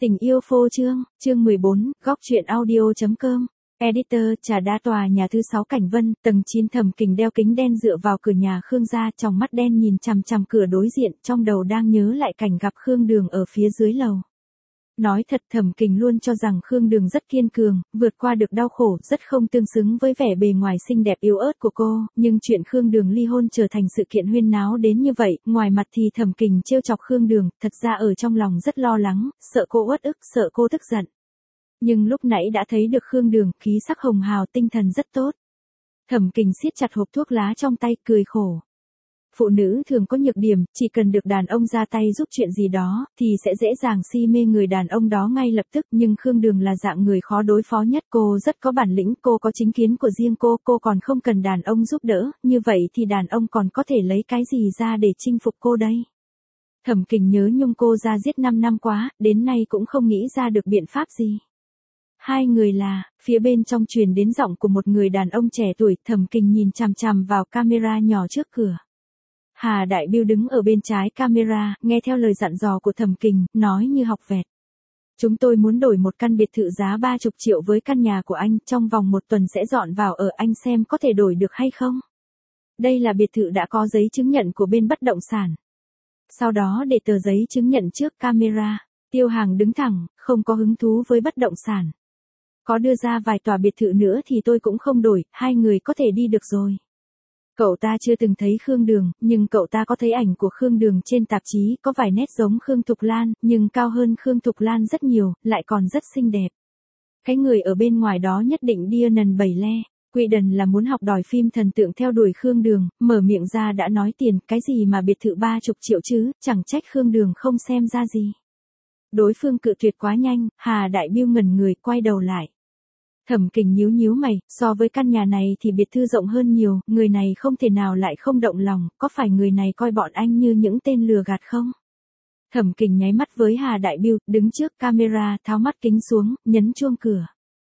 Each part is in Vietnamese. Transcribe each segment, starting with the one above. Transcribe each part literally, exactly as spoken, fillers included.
Tình yêu phô trương, chương mười bốn, góc truyện audio.com. Editor, trà đa tòa nhà thứ sáu Cảnh Vân, tầng chín. Thẩm Kình đeo kính đen dựa vào cửa nhà Khương gia, trong mắt đen nhìn chằm chằm cửa đối diện, trong đầu đang nhớ lại cảnh gặp Khương Đường ở phía dưới lầu. Nói thật, Thẩm Kình luôn cho rằng Khương Đường rất kiên cường, vượt qua được đau khổ, rất không tương xứng với vẻ bề ngoài xinh đẹp yếu ớt của cô, nhưng chuyện Khương Đường ly hôn trở thành sự kiện huyên náo đến như vậy, ngoài mặt thì Thẩm Kình trêu chọc Khương Đường, thật ra ở trong lòng rất lo lắng, sợ cô uất ức, sợ cô tức giận. Nhưng lúc nãy đã thấy được Khương Đường, khí sắc hồng hào, tinh thần rất tốt. Thẩm Kình siết chặt hộp thuốc lá trong tay, cười khổ. Phụ nữ thường có nhược điểm, chỉ cần được đàn ông ra tay giúp chuyện gì đó, thì sẽ dễ dàng si mê người đàn ông đó ngay lập tức. Nhưng Khương Đường là dạng người khó đối phó nhất, cô rất có bản lĩnh, cô có chính kiến của riêng cô, cô còn không cần đàn ông giúp đỡ, như vậy thì đàn ông còn có thể lấy cái gì ra để chinh phục cô đây? Thẩm Kình nhớ nhung cô ra giết năm năm quá, đến nay cũng không nghĩ ra được biện pháp gì. Hai người là, phía bên trong truyền đến giọng của một người đàn ông trẻ tuổi. Thẩm Kình nhìn chằm chằm vào camera nhỏ trước cửa. Hà Đại Biêu đứng ở bên trái camera, nghe theo lời dặn dò của Thẩm Kình, nói như học vẹt. Chúng tôi muốn đổi một căn biệt thự giá ba mươi triệu với căn nhà của anh, trong vòng một tuần sẽ dọn vào ở, anh xem có thể đổi được hay không? Đây là biệt thự đã có giấy chứng nhận của bên bất động sản. Sau đó để tờ giấy chứng nhận trước camera. Tiêu Hàng đứng thẳng, không có hứng thú với bất động sản. Có đưa ra vài tòa biệt thự nữa thì tôi cũng không đổi, hai người có thể đi được rồi. Cậu ta chưa từng thấy Khương Đường, nhưng cậu ta có thấy ảnh của Khương Đường trên tạp chí, có vài nét giống Khương Thục Lan, nhưng cao hơn Khương Thục Lan rất nhiều, lại còn rất xinh đẹp. Cái người ở bên ngoài đó nhất định đi nần bảy le. Quỷ đần là muốn học đòi phim thần tượng theo đuổi Khương Đường, mở miệng ra đã nói tiền, cái gì mà biệt thự ba mươi triệu chứ, chẳng trách Khương Đường không xem ra gì. Đối phương cự tuyệt quá nhanh, Hà Đại Biêu ngẩn người, quay đầu lại. Thẩm Kình nhíu nhíu mày, so với căn nhà này thì biệt thự rộng hơn nhiều, người này không thể nào lại không động lòng, có phải người này coi bọn anh như những tên lừa gạt không? Thẩm Kình nháy mắt với Hà Đại Biêu, đứng trước camera, tháo mắt kính xuống, nhấn chuông cửa.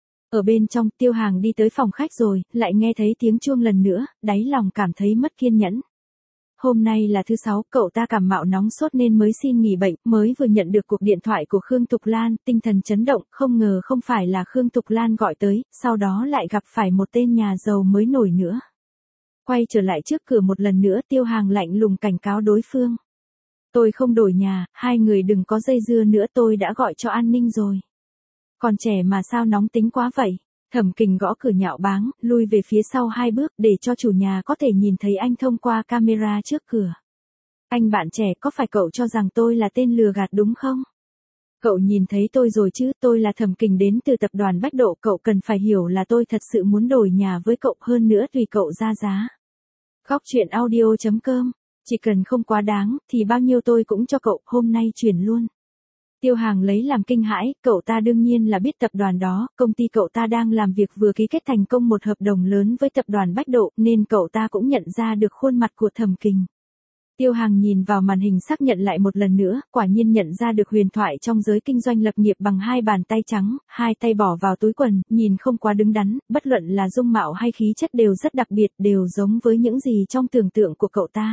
Ở bên trong, Tiêu Hàng đi tới phòng khách rồi, lại nghe thấy tiếng chuông lần nữa, đáy lòng cảm thấy mất kiên nhẫn. Hôm nay là thứ sáu, cậu ta cảm mạo nóng sốt nên mới xin nghỉ bệnh, mới vừa nhận được cuộc điện thoại của Khương Thục Lan, tinh thần chấn động, không ngờ không phải là Khương Thục Lan gọi tới, sau đó lại gặp phải một tên nhà giàu mới nổi nữa. Quay trở lại trước cửa một lần nữa, Tiêu Hàng lạnh lùng cảnh cáo đối phương. Tôi không đổi nhà, hai người đừng có dây dưa nữa, tôi đã gọi cho an ninh rồi. Còn trẻ mà sao nóng tính quá vậy? Thẩm Kình gõ cửa nhạo báng, lui về phía sau hai bước để cho chủ nhà có thể nhìn thấy anh thông qua camera trước cửa. Anh bạn trẻ, có phải cậu cho rằng tôi là tên lừa gạt đúng không? Cậu nhìn thấy tôi rồi chứ, tôi là Thẩm Kình đến từ tập đoàn Bách Độ, cậu cần phải hiểu là tôi thật sự muốn đổi nhà với cậu, hơn nữa tùy cậu ra giá. Góc truyện audio.com, chỉ cần không quá đáng, thì bao nhiêu tôi cũng cho cậu, hôm nay chuyển luôn. Tiêu Hàng lấy làm kinh hãi, cậu ta đương nhiên là biết tập đoàn đó, công ty cậu ta đang làm việc vừa ký kết thành công một hợp đồng lớn với tập đoàn Bách Độ, nên cậu ta cũng nhận ra được khuôn mặt của Thẩm Kình. Tiêu Hàng nhìn vào màn hình xác nhận lại một lần nữa, quả nhiên nhận ra được huyền thoại trong giới kinh doanh lập nghiệp bằng hai bàn tay trắng, hai tay bỏ vào túi quần, nhìn không quá đứng đắn, bất luận là dung mạo hay khí chất đều rất đặc biệt, đều giống với những gì trong tưởng tượng của cậu ta.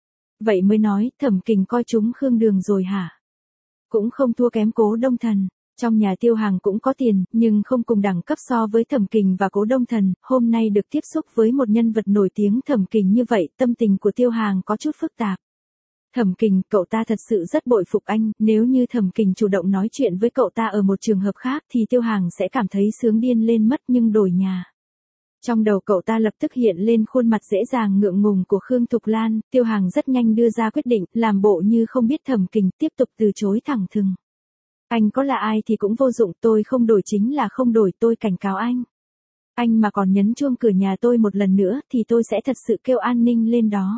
Vậy mới nói, Thẩm Kình coi chúng Khương Đường rồi hả? Cũng không thua kém Cố Đông Thần. Trong nhà Tiêu Hàng cũng có tiền, nhưng không cùng đẳng cấp so với Thẩm Kình và Cố Đông Thần. Hôm nay được tiếp xúc với một nhân vật nổi tiếng Thẩm Kình như vậy, tâm tình của Tiêu Hàng có chút phức tạp. Thẩm Kình, cậu ta thật sự rất bội phục anh, nếu như Thẩm Kình chủ động nói chuyện với cậu ta ở một trường hợp khác thì Tiêu Hàng sẽ cảm thấy sướng điên lên mất, nhưng đổi nhà. Trong đầu cậu ta lập tức hiện lên khuôn mặt dễ dàng ngượng ngùng của Khương Thục Lan, Tiêu Hàng rất nhanh đưa ra quyết định, làm bộ như không biết Thẩm Kình, tiếp tục từ chối thẳng thừng. Anh có là ai thì cũng vô dụng, tôi không đổi chính là không đổi, tôi cảnh cáo anh. Anh mà còn nhấn chuông cửa nhà tôi một lần nữa thì tôi sẽ thật sự kêu an ninh lên đó.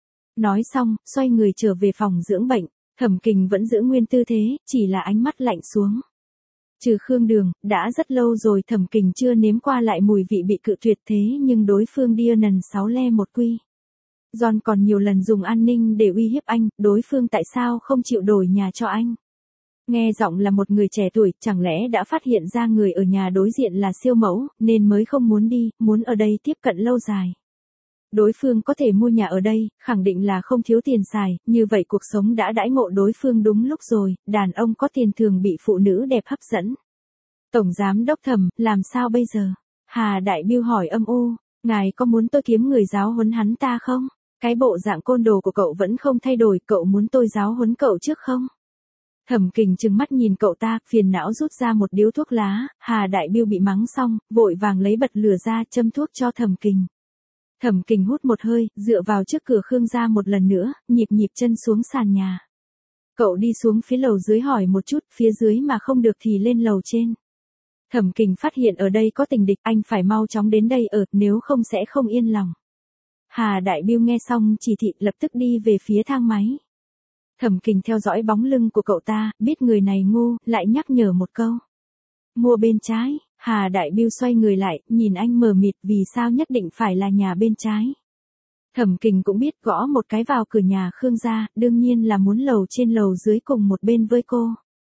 Nói xong, xoay người trở về phòng dưỡng bệnh, Thẩm Kình vẫn giữ nguyên tư thế, chỉ là ánh mắt lạnh xuống. Trừ Khương Đường, đã rất lâu rồi Thẩm Kình chưa nếm qua lại mùi vị bị cự tuyệt, thế nhưng đối phương đi nần sáu le một quy. John còn nhiều lần dùng an ninh để uy hiếp anh, đối phương tại sao không chịu đổi nhà cho anh? Nghe giọng là một người trẻ tuổi, chẳng lẽ đã phát hiện ra người ở nhà đối diện là siêu mẫu, nên mới không muốn đi, muốn ở đây tiếp cận lâu dài. Đối phương có thể mua nhà ở đây, khẳng định là không thiếu tiền xài, như vậy cuộc sống đã đãi ngộ đối phương đúng lúc rồi, đàn ông có tiền thường bị phụ nữ đẹp hấp dẫn. Tổng giám đốc Thẩm, làm sao bây giờ? Hà Đại Biêu hỏi âm u, ngài có muốn tôi kiếm người giáo huấn hắn ta không? Cái bộ dạng côn đồ của cậu vẫn không thay đổi, cậu muốn tôi giáo huấn cậu trước không? Thẩm Kình trừng mắt nhìn cậu ta, phiền não rút ra một điếu thuốc lá, Hà Đại Biêu bị mắng xong, vội vàng lấy bật lửa ra châm thuốc cho Thẩm Kình. Thẩm Kình hút một hơi, dựa vào trước cửa Khương gia một lần nữa, nhịp nhịp chân xuống sàn nhà. Cậu đi xuống phía lầu dưới hỏi một chút, phía dưới mà không được thì lên lầu trên. Thẩm Kình phát hiện ở đây có tình địch, anh phải mau chóng đến đây ở, nếu không sẽ không yên lòng. Hà Đại Biêu nghe xong chỉ thị lập tức đi về phía thang máy. Thẩm Kình theo dõi bóng lưng của cậu ta, biết người này ngu, lại nhắc nhở một câu. Mua bên trái, Hà Đại Biêu xoay người lại, nhìn anh mờ mịt vì sao nhất định phải là nhà bên trái. Thẩm Kình cũng biết gõ một cái vào cửa nhà Khương gia, đương nhiên là muốn lầu trên lầu dưới cùng một bên với cô.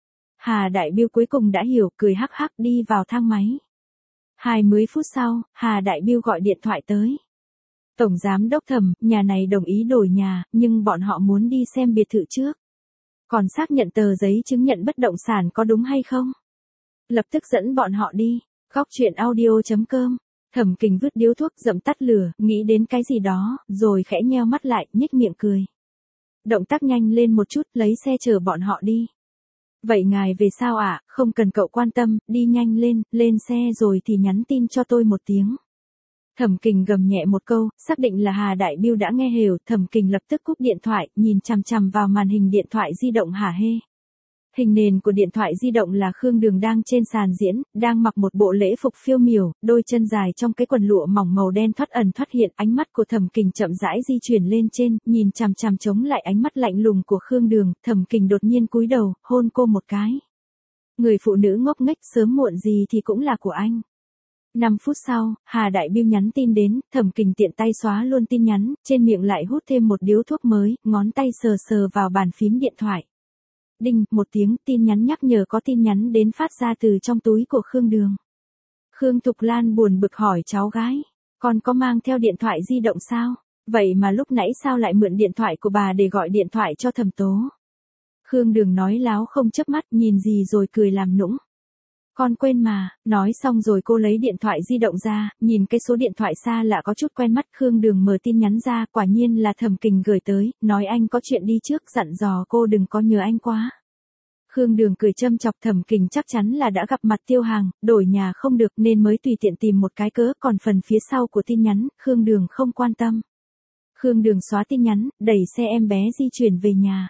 Hà Đại Biêu cuối cùng đã hiểu, cười hắc hắc đi vào thang máy. Hai mươi phút sau, Hà Đại Biêu gọi điện thoại tới. Tổng giám đốc Thẩm, nhà này đồng ý đổi nhà, nhưng bọn họ muốn đi xem biệt thự trước. Còn xác nhận tờ giấy chứng nhận bất động sản có đúng hay không? Lập tức dẫn bọn họ đi. Góc truyện audio chấm com. Thẩm Kình vứt điếu thuốc dậm tắt lửa, nghĩ đến cái gì đó, rồi khẽ nheo mắt lại, nhếch miệng cười. Động tác nhanh lên một chút, lấy xe chở bọn họ đi. Vậy ngài về sao ạ, à? Không cần cậu quan tâm, đi nhanh lên, lên xe rồi thì nhắn tin cho tôi một tiếng. Thẩm Kình gầm nhẹ một câu, xác định là Hà Đại Biêu đã nghe hiểu, Thẩm Kình lập tức cúp điện thoại, nhìn chằm chằm vào màn hình điện thoại di động hả hê. Hình nền của điện thoại di động là Khương Đường đang trên sàn diễn, đang mặc một bộ lễ phục phiêu miểu, đôi chân dài trong cái quần lụa mỏng màu đen thoát ẩn thoát hiện, ánh mắt của Thẩm Kình chậm rãi di chuyển lên trên, nhìn chằm chằm chống lại ánh mắt lạnh lùng của Khương Đường, Thẩm Kình đột nhiên cúi đầu, hôn cô một cái. Người phụ nữ ngốc nghếch sớm muộn gì thì cũng là của anh. năm phút sau, Hà Đại Biêu nhắn tin đến, Thẩm Kình tiện tay xóa luôn tin nhắn, trên miệng lại hút thêm một điếu thuốc mới, ngón tay sờ sờ vào bàn phím điện thoại. Đinh, một tiếng, tin nhắn nhắc nhở có tin nhắn đến phát ra từ trong túi của Khương Đường. Khương Thục Lan buồn bực hỏi cháu gái, con có mang theo điện thoại di động sao? Vậy mà lúc nãy sao lại mượn điện thoại của bà để gọi điện thoại cho Thẩm Tố? Khương Đường nói láo không chớp mắt, nhìn gì rồi cười làm nũng. Con quên mà, nói xong rồi cô lấy điện thoại di động ra, nhìn cái số điện thoại xa lạ có chút quen mắt, Khương Đường mở tin nhắn ra, quả nhiên là Thẩm Kình gửi tới, nói anh có chuyện đi trước, dặn dò cô đừng có nhớ anh quá. Khương Đường cười châm chọc, Thẩm Kình chắc chắn là đã gặp mặt Tiêu Hàng, đổi nhà không được nên mới tùy tiện tìm một cái cớ, còn phần phía sau của tin nhắn, Khương Đường không quan tâm. Khương Đường xóa tin nhắn, đẩy xe em bé di chuyển về nhà.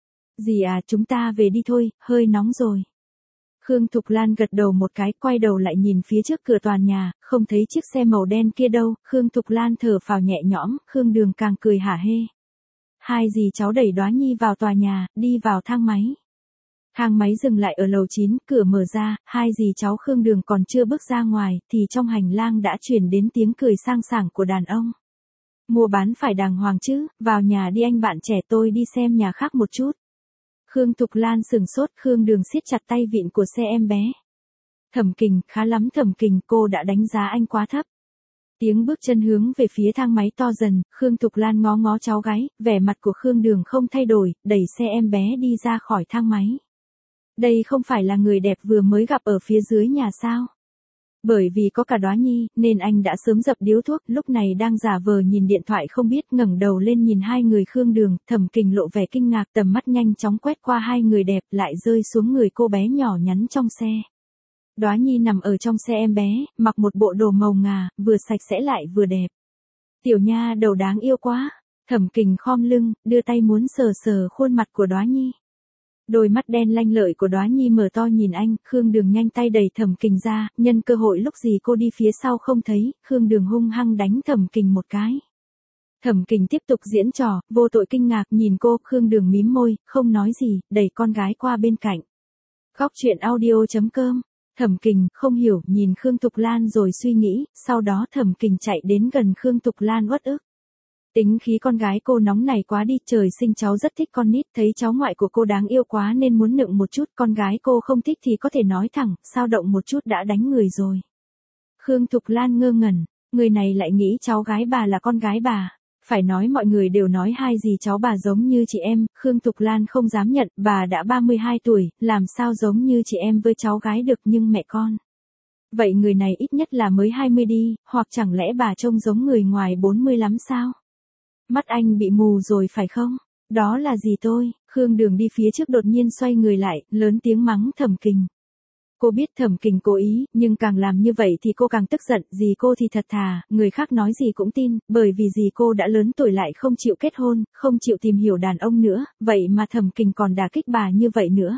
Dì à, chúng ta về đi thôi, hơi nóng rồi. Khương Thục Lan gật đầu một cái, quay đầu lại nhìn phía trước cửa tòa nhà, không thấy chiếc xe màu đen kia đâu, Khương Thục Lan thở phào nhẹ nhõm, Khương Đường càng cười hả hê. Hai dì cháu đẩy Đóa Nhi vào tòa nhà, đi vào thang máy. Thang máy dừng lại ở lầu chín, cửa mở ra, hai dì cháu Khương Đường còn chưa bước ra ngoài, thì trong hành lang đã truyền đến tiếng cười sang sảng của đàn ông. Mua bán phải đàng hoàng chứ, vào nhà đi anh bạn trẻ, tôi đi xem nhà khác một chút. Khương Thục Lan sừng sốt, Khương Đường siết chặt tay vịn của xe em bé. Thẩm Kình, khá lắm Thẩm Kình, cô đã đánh giá anh quá thấp. Tiếng bước chân hướng về phía thang máy to dần, Khương Thục Lan ngó ngó cháu gái, vẻ mặt của Khương Đường không thay đổi, đẩy xe em bé đi ra khỏi thang máy. Đây không phải là người đẹp vừa mới gặp ở phía dưới nhà sao? Bởi vì có cả Đóa Nhi, nên anh đã sớm dập điếu thuốc, lúc này đang giả vờ nhìn điện thoại không biết, ngẩng đầu lên nhìn hai người Khương Đường, Thẩm Kình lộ vẻ kinh ngạc, tầm mắt nhanh chóng quét qua hai người đẹp, lại rơi xuống người cô bé nhỏ nhắn trong xe. Đóa Nhi nằm ở trong xe em bé, mặc một bộ đồ màu ngà, vừa sạch sẽ lại vừa đẹp. Tiểu nha đầu đáng yêu quá. Thẩm Kình khom lưng, đưa tay muốn sờ sờ khuôn mặt của Đóa Nhi. Đôi mắt đen lanh lợi của Đóa Nhi mở to nhìn anh, Khương Đường nhanh tay đẩy Thẩm Kình ra, nhân cơ hội lúc gì cô đi phía sau không thấy, Khương Đường hung hăng đánh Thẩm Kình một cái. Thẩm Kình tiếp tục diễn trò, vô tội kinh ngạc nhìn cô, Khương Đường mím môi, không nói gì, đẩy con gái qua bên cạnh. Góc truyện audio chấm com. Thẩm Kình không hiểu, nhìn Khương Thục Lan rồi suy nghĩ, sau đó Thẩm Kình chạy đến gần Khương Thục Lan uất ức. Tính khí con gái cô nóng này quá đi, trời sinh cháu rất thích con nít, thấy cháu ngoại của cô đáng yêu quá nên muốn nựng một chút, con gái cô không thích thì có thể nói thẳng, sao động một chút đã đánh người rồi. Khương Thục Lan ngơ ngẩn, Người này lại nghĩ cháu gái bà là con gái bà. Phải nói mọi người đều nói hai gì cháu bà giống như chị em, Khương Thục Lan không dám nhận, bà đã ba mươi hai tuổi, làm sao giống như chị em với cháu gái được nhưng mẹ con. Vậy người này ít nhất là mới hai mươi đi, hoặc chẳng lẽ bà trông giống người ngoài bốn mươi lắm sao? Mắt anh bị mù rồi phải không? Đó là gì tôi? Khương Đường đi phía trước đột nhiên xoay người lại, lớn tiếng mắng Thẩm Kình. Cô biết Thẩm Kình cố ý, nhưng càng làm như vậy thì cô càng tức giận, dì cô thì thật thà, người khác nói gì cũng tin, bởi vì dì cô đã lớn tuổi lại không chịu kết hôn, không chịu tìm hiểu đàn ông nữa, vậy mà Thẩm Kình còn đả kích bà như vậy nữa.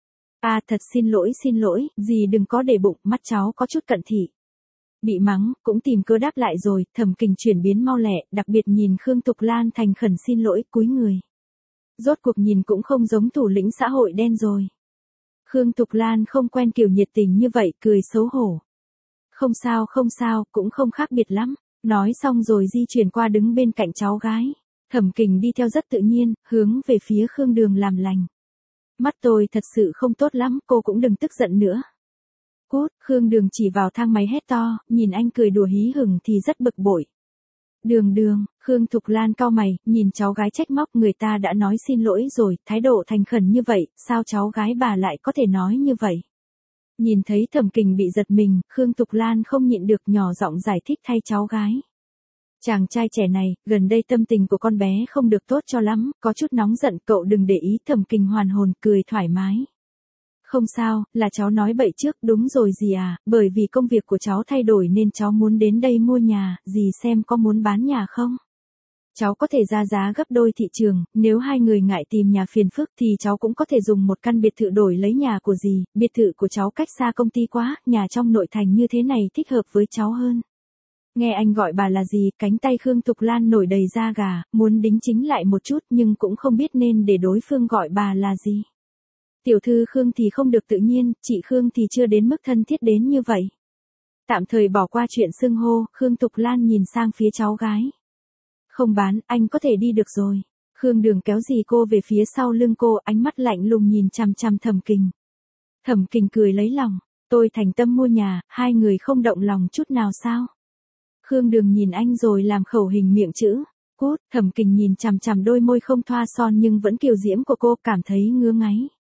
À thật xin lỗi xin lỗi, dì đừng có để bụng, mắt cháu có chút cận thị. Bị mắng, cũng tìm cơ đáp lại rồi, Thẩm Kình chuyển biến mau lẹ, đặc biệt nhìn Khương Thục Lan thành khẩn xin lỗi, cúi người. Rốt cuộc nhìn cũng không giống thủ lĩnh xã hội đen rồi. Khương Thục Lan không quen kiểu nhiệt tình như vậy, cười xấu hổ. Không sao không sao, cũng không khác biệt lắm. Nói xong rồi di chuyển qua đứng bên cạnh cháu gái. Thẩm Kình đi theo rất tự nhiên, hướng về phía Khương Đường làm lành. Mắt tôi thật sự không tốt lắm, cô cũng đừng tức giận nữa. Cút, Khương Đường chỉ vào thang máy hét to, nhìn anh cười đùa hí hửng thì rất bực bội. Đường Đường, Khương Thục Lan cau mày, nhìn cháu gái trách móc, người ta đã nói xin lỗi rồi, thái độ thành khẩn như vậy, sao cháu gái bà lại có thể nói như vậy? Nhìn thấy Thẩm Kình bị giật mình, Khương Thục Lan không nhịn được nhỏ giọng giải thích thay cháu gái. Chàng trai trẻ này, gần đây tâm tình của con bé không được tốt cho lắm, có chút nóng giận, cậu đừng để ý. Thẩm Kình hoàn hồn, cười thoải mái. Không sao, là cháu nói bậy trước, đúng rồi dì à, bởi vì công việc của cháu thay đổi nên cháu muốn đến đây mua nhà, dì xem có muốn bán nhà không? Cháu có thể ra giá gấp đôi thị trường, nếu hai người ngại tìm nhà phiền phức thì cháu cũng có thể dùng một căn biệt thự đổi lấy nhà của dì, biệt thự của cháu cách xa công ty quá, nhà trong nội thành như thế này thích hợp với cháu hơn. Nghe anh gọi bà là gì, cánh tay Khương Thục Lan nổi đầy da gà, muốn đính chính lại một chút nhưng cũng không biết nên để đối phương gọi bà là gì. Tiểu thư Khương thì không được tự nhiên, chị Khương thì chưa đến mức thân thiết đến như vậy. Tạm thời bỏ qua chuyện xưng hô, Khương Thục Lan nhìn sang phía cháu gái. Không bán, anh có thể đi được rồi. Khương Đường kéo dì cô về phía sau lưng cô, ánh mắt lạnh lùng nhìn chằm chằm Thẩm Kình. Thẩm Kình cười lấy lòng, tôi thành tâm mua nhà, hai người không động lòng chút nào sao? Khương Đường nhìn anh rồi làm khẩu hình miệng chữ. Cút, Thẩm Kình nhìn chằm chằm đôi môi không thoa son nhưng vẫn kiều diễm của cô, cảm thấy ngứa ngáy.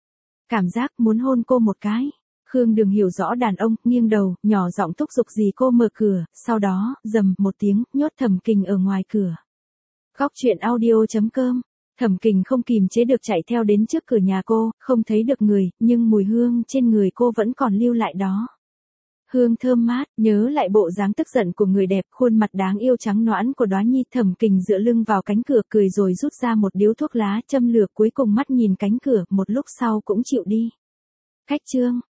Cảm giác muốn hôn cô một cái. Khương Đường hiểu rõ đàn ông, nghiêng đầu, nhỏ giọng thúc giục dì cô mở cửa, sau đó, rầm một tiếng, nhốt Thẩm Kình ở ngoài cửa. Góc truyện audio chấm com. Thẩm Kình không kìm chế được chạy theo đến trước cửa nhà cô, không thấy được người, nhưng mùi hương trên người cô vẫn còn lưu lại đó. Hương thơm mát, nhớ lại bộ dáng tức giận của người đẹp, khuôn mặt đáng yêu trắng nõn của Đóa Nhi. Thẩm Kình dựa lưng vào cánh cửa cười rồi rút ra một điếu thuốc lá, châm lửa, cuối cùng mắt nhìn cánh cửa, một lúc sau cũng chịu đi. Khách trương.